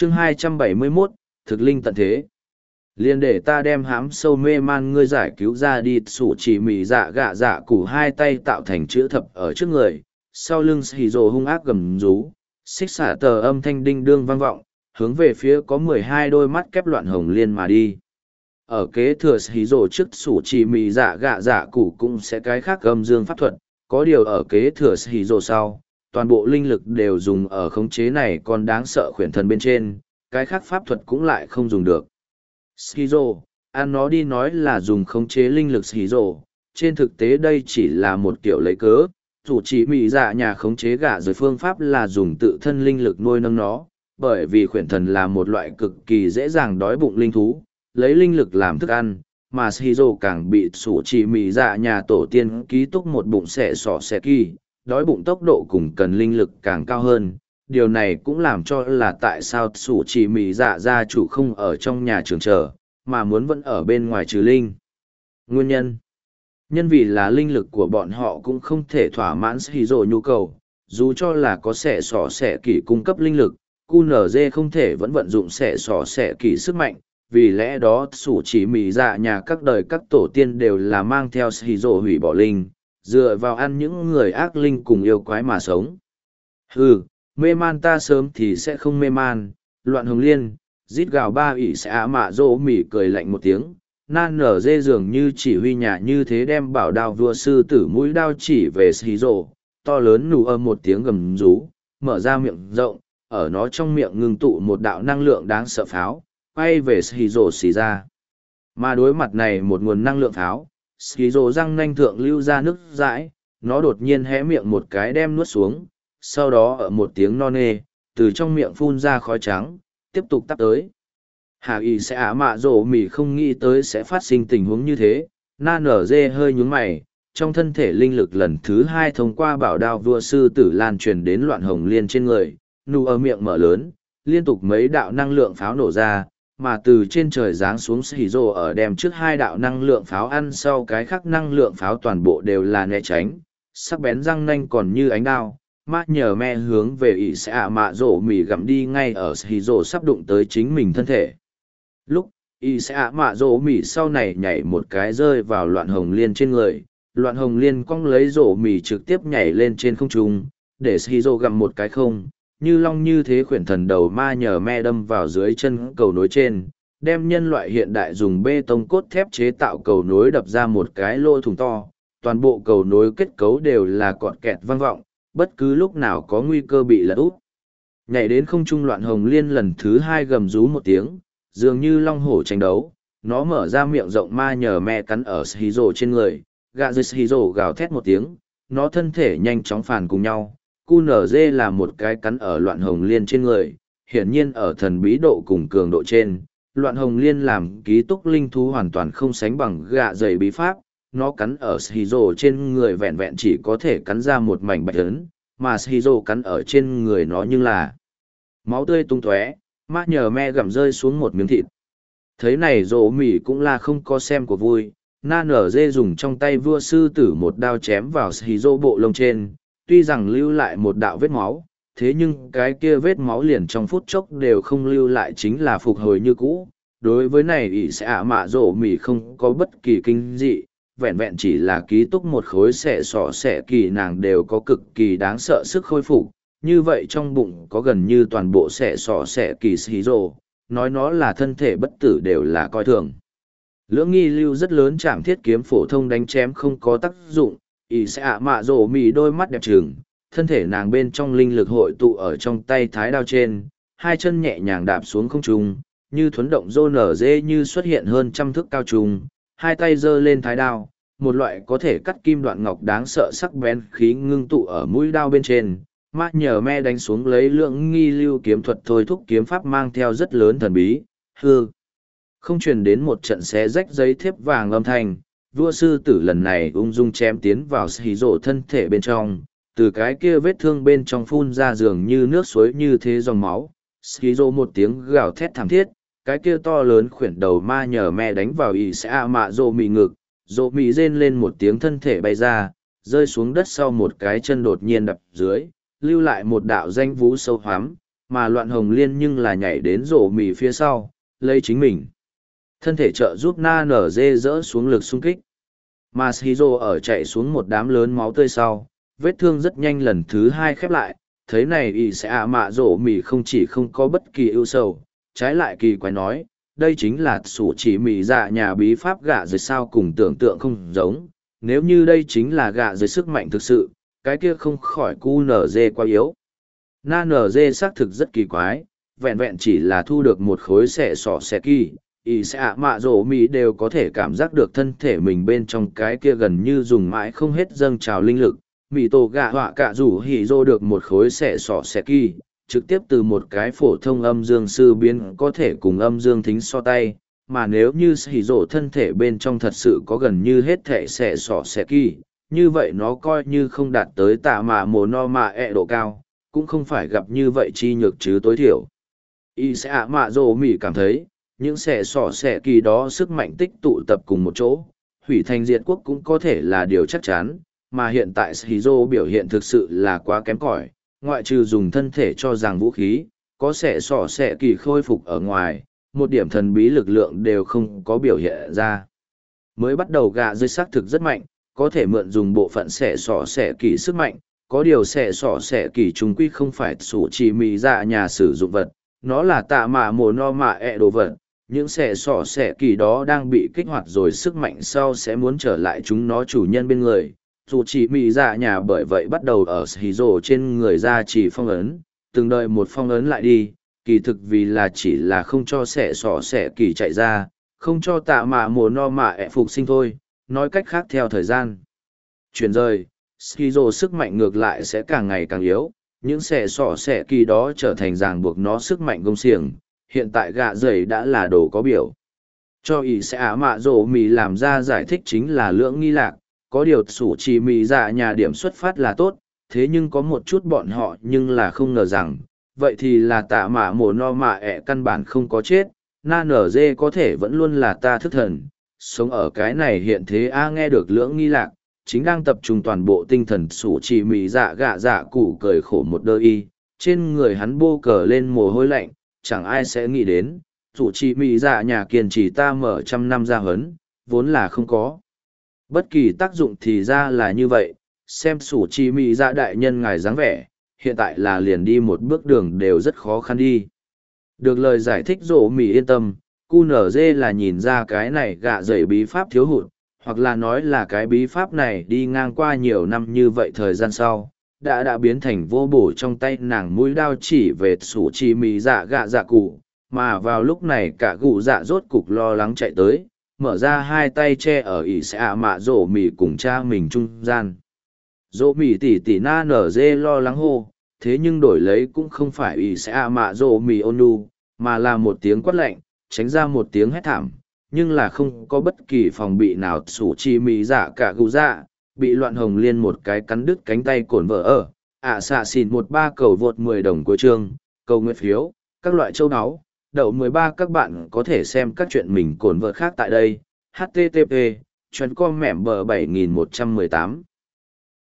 Chương 271, thực linh tận thế. Liên để ta đem hám sâu mê man ngươi giải cứu ra đi. Sủ chỉ mì dạ gạ dạ củ hai tay tạo thành chữ thập ở trước người, sau lưng xì rồ hung ác gầm rú, xích xả tờ âm thanh đinh đương vang vọng, hướng về phía có 12 đôi mắt kép loạn hồng liên mà đi. Ở kế thừa xì rồ trước sủ chỉ mì dạ gạ dạ củ cũng sẽ cái khác âm dương pháp thuật, có điều ở kế thừa xì rồ sau, toàn bộ linh lực đều dùng ở khống chế này còn đáng sợ khuyển thần bên trên, cái khác pháp thuật cũng lại không dùng được. Skizo, ăn nó đi nói là dùng khống chế linh lực Skizo, trên thực tế đây chỉ là một kiểu lấy cớ, dù chỉ mị dạ nhà khống chế gạ rồi phương pháp là dùng tự thân linh lực nuôi nấng nó, bởi vì khuyển thần là một loại cực kỳ dễ dàng đói bụng linh thú, lấy linh lực làm thức ăn, mà Skizo càng bị sủ chỉ mị dạ nhà tổ tiên ký túc một bụng xẻ sỏ xẻ kỳ, đói bụng tốc độ cùng cần linh lực càng cao hơn. Điều này cũng làm cho là tại sao sủ chỉ mì dạ gia chủ không ở trong nhà trường chờ, mà muốn vẫn ở bên ngoài trừ linh. Nguyên nhân vì là linh lực của bọn họ cũng không thể thỏa mãn Shizuo nhu cầu, dù cho là có xẻ sỏ xẻ kỳ cung cấp linh lực, QNZ không thể vẫn vận dụng xẻ sỏ xẻ kỳ sức mạnh, vì lẽ đó sủ chỉ mì dạ nhà các đời các tổ tiên đều là mang theo Shizuo hủy bỏ linh, dựa vào ăn những người ác linh cùng yêu quái mà sống. Mê man ta sớm thì sẽ không mê man, loạn hồng liên, rít gào ba ỉ sẽ ả mạ rỗ mỉ cười lạnh một tiếng, nan nở dê dường như chỉ huy nhà như thế đem bảo đao vua sư tử mũi đao chỉ về xì rộ, to lớn nụ âm một tiếng gầm rú, mở ra miệng rộng, ở nó trong miệng ngưng tụ một đạo năng lượng đáng sợ pháo, quay về xì rộ xì ra. Mà đối mặt này một nguồn năng lượng pháo, xì rộ răng nanh thượng lưu ra nước dãi, nó đột nhiên hé miệng một cái đem nuốt xuống. Sau đó ở một tiếng no nê, từ trong miệng phun ra khói trắng, tiếp tục tắp tới. Hà y sẽ ả mạ rổ mỉ không nghĩ tới sẽ phát sinh tình huống như thế, na nở dê hơi nhún mày, trong thân thể linh lực lần thứ hai thông qua bảo đao vua sư tử lan truyền đến loạn hồng liên trên người, nụ ở miệng mở lớn, liên tục mấy đạo năng lượng pháo nổ ra, mà từ trên trời giáng xuống xì rồ ở đem trước hai đạo năng lượng pháo ăn sau cái khác năng lượng pháo toàn bộ đều là né tránh, sắc bén răng nanh còn như ánh đao. Mát nhờ me hướng về ỷ sẽ ả mạ rổ mỉ gặm đi ngay ở xì rổ sắp đụng tới chính mình thân thể. Lúc ỷ sẽ ả mạ rổ mỉ sau này nhảy một cái rơi vào loạn hồng liên trên người, loạn hồng liên cong lấy rổ mỉ trực tiếp nhảy lên trên không trung, để xì rổ gặm một cái không, như long như thế khuyển thần đầu ma nhờ me đâm vào dưới chân cầu nối trên, đem nhân loại hiện đại dùng bê tông cốt thép chế tạo cầu nối đập ra một cái lỗ thủng to, toàn bộ cầu nối kết cấu đều là cọt kẹt vang vọng, bất cứ lúc nào có nguy cơ bị lật úp. Nhảy đến không trung loạn hồng liên lần thứ hai gầm rú một tiếng, dường như long hổ tranh đấu, nó mở ra miệng rộng ma nhờ me cắn ở Shizuo trên người, gạ dưới Shizuo gào thét một tiếng, nó thân thể nhanh chóng phản cùng nhau. QNZ là một cái cắn ở loạn hồng liên trên người, hiển nhiên ở thần bí độ cùng cường độ trên, loạn hồng liên làm ký túc linh thú hoàn toàn không sánh bằng gạ dày bí pháp. Nó cắn ở Shizuo trên người vẹn vẹn chỉ có thể cắn ra một mảnh bạch ấn, mà Shizuo cắn ở trên người nó nhưng là máu tươi tung tóe, mát nhờ me gặm rơi xuống một miếng thịt. Thấy này rỗ mỉ cũng là không có xem của vui, na nở dê dùng trong tay vua sư tử một đao chém vào Shizuo bộ lông trên, tuy rằng lưu lại một đạo vết máu, thế nhưng cái kia vết máu liền trong phút chốc đều không lưu lại chính là phục hồi như cũ. Đối với này ỷ sẽ ả mạ rỗ mỉ không có bất kỳ kinh dị, vẹn vẹn chỉ là ký túc một khối xẻ sọ xẻ kỳ nàng đều có cực kỳ đáng sợ sức khôi phục, như vậy trong bụng có gần như toàn bộ xẻ sọ xẻ kỳ xí rồ, nói nó là thân thể bất tử đều là coi thường. Lưỡng nghi lưu rất lớn chạm thiết kiếm phổ thông đánh chém không có tác dụng, ỷ sẽ ả mạ rồ mỉ đôi mắt đẹp trừng, thân thể nàng bên trong linh lực hội tụ ở trong tay thái đao trên, hai chân nhẹ nhàng đạp xuống không trung, như thuấn động rô nở dê như xuất hiện hơn trăm thước cao trung, hai tay giơ lên thái đao, một loại có thể cắt kim đoạn ngọc đáng sợ sắc bén khí ngưng tụ ở mũi đao bên trên, mát nhờ me đánh xuống lấy lượng nghi lưu kiếm thuật thôi thúc kiếm pháp mang theo rất lớn thần bí, không truyền đến một trận xé rách giấy thiếp vàng âm thanh, vua sư tử lần này ung dung chém tiến vào xì rổ thân thể bên trong, từ cái kia vết thương bên trong phun ra dường như nước suối như thế dòng máu, xì rổ một tiếng gào thét thảm thiết, cái kia to lớn khuyển đầu ma nhờ me đánh vào ỷ sẽ ạ mạ rộ mì ngực, rộ mì rên lên một tiếng thân thể bay ra, rơi xuống đất sau một cái chân đột nhiên đập dưới, lưu lại một đạo danh vú sâu hoắm, mà loạn hồng liên nhưng là nhảy đến rổ mì phía sau, lấy chính mình. Thân thể trợ giúp na nở dê dỡ xuống lực xung kích. Mà Shizuo ở chạy xuống một đám lớn máu tươi sau, vết thương rất nhanh lần thứ hai khép lại, thấy này y sẽ ạ mạ rổ mì không chỉ không có bất kỳ ưu sầu, trái lại kỳ quái nói, đây chính là sủ chỉ mì dạ nhà bí pháp gạ rồi sao cùng tưởng tượng không giống, nếu như đây chính là gạ rồi sức mạnh thực sự, cái kia không khỏi cu nở dê quá yếu. Na nở dê xác thực rất kỳ quái, vẹn vẹn chỉ là thu được một khối xẻ sọ xẻ kỳ, y sẽ ạ mạ rổ mì đều có thể cảm giác được thân thể mình bên trong cái kia gần như dùng mãi không hết dâng trào linh lực. Mì tổ gạ họa cả rủ hỉ rô được một khối xẻ sọ xẻ kỳ, trực tiếp từ một cái phổ thông âm dương sư biến có thể cùng âm dương thính so tay, mà nếu như hỉ rô thân thể bên trong thật sự có gần như hết thể xẻ sọ xẻ kỳ, như vậy nó coi như không đạt tới tạ mạ mồ no mạ độ cao, cũng không phải gặp như vậy chi nhược chứ tối thiểu. Y sẽ ạ mạ rồ mỉ cảm thấy, những xẻ sọ xẻ kỳ đó sức mạnh tích tụ tập cùng một chỗ, hủy thành diệt quốc cũng có thể là điều chắc chắn, mà hiện tại Shizuo biểu hiện thực sự là quá kém cỏi, ngoại trừ dùng thân thể cho rằng vũ khí, có xẻ sọ xẻ kỳ khôi phục ở ngoài, một điểm thần bí lực lượng đều không có biểu hiện ra. Mới bắt đầu gạ dây xác thực rất mạnh, có thể mượn dùng bộ phận xẻ sọ xẻ kỳ sức mạnh, có điều xẻ sọ xẻ kỳ chúng quy không phải sủ chỉ mì dạ nhà sử dụng vật, nó là tạ mạ mồ no mạ đồ vật. Những xẻ sọ xẻ kỳ đó đang bị kích hoạt rồi sức mạnh sau sẽ muốn trở lại chúng nó chủ nhân bên người. Dù chỉ mì dạ nhà bởi vậy bắt đầu ở Shizuo trên người ra chỉ phong ấn, từng đợi một phong ấn lại đi, kỳ thực vì là chỉ là không cho xẻ sọ xẻ kỳ chạy ra, không cho tạ mạ mồ no mạ phục sinh thôi, nói cách khác theo thời gian chuyển rời, Shizuo sức mạnh ngược lại sẽ càng ngày càng yếu, những xẻ sọ xẻ kỳ đó trở thành ràng buộc nó sức mạnh gông xiềng, hiện tại gạ dày đã là đồ có biểu. Cho ý sẽ ả mạ rổ mì làm ra giải thích chính là lưỡng nghi lạc, có điều sủ chỉ mì dạ nhà điểm xuất phát là tốt, thế nhưng có một chút bọn họ nhưng là không ngờ rằng, vậy thì là tạ mạ mồ no mạ căn bản không có chết, na nở dê có thể vẫn luôn là ta thức thần, sống ở cái này hiện thế a nghe được lưỡng nghi lạc, chính đang tập trung toàn bộ tinh thần sủ chỉ mì dạ gạ dạ củ cười khổ một đơ y, trên người hắn bô cờ lên mồ hôi lạnh, chẳng ai sẽ nghĩ đến, sủ chỉ mì dạ nhà kiên trì ta mở trăm năm ra hấn, vốn là không có. Bất kỳ tác dụng thì ra là như vậy, xem sủ chỉ mì dạ đại nhân ngài dáng vẻ, hiện tại là liền đi một bước đường đều rất khó khăn đi. Được lời giải thích rổ mì yên tâm, cu nở dê là nhìn ra cái này gạ dày bí pháp thiếu hụt, hoặc là nói là cái bí pháp này đi ngang qua nhiều năm như vậy thời gian sau, đã biến thành vô bổ trong tay nàng mũi đao chỉ về sủ chỉ mì dạ gạ dạ cụ, mà vào lúc này cả cụ dạ rốt cục lo lắng chạy tới, mở ra hai tay che ở ỷ sẽ ạ mạ rổ mì cùng cha mình trung gian. Rổ mì tỉ na nở dê lo lắng hô, thế nhưng đổi lấy cũng không phải ỷ sẽ ạ mạ rổ mì ônu, mà là một tiếng quát lạnh, tránh ra một tiếng hét thảm, nhưng là không có bất kỳ phòng bị nào sủ chi mì dạ cả cụ dạ, bị loạn hồng liên một cái cắn đứt cánh tay cổn vỡ ở, xạ xỉn 13 cầu vượt 10 đồng của chương, cầu nguyện phiếu, các loại châu áo, đậu 13 các bạn có thể xem các chuyện mình cổn vợ khác tại đây, http, chuyến com mẻm bờ 7118.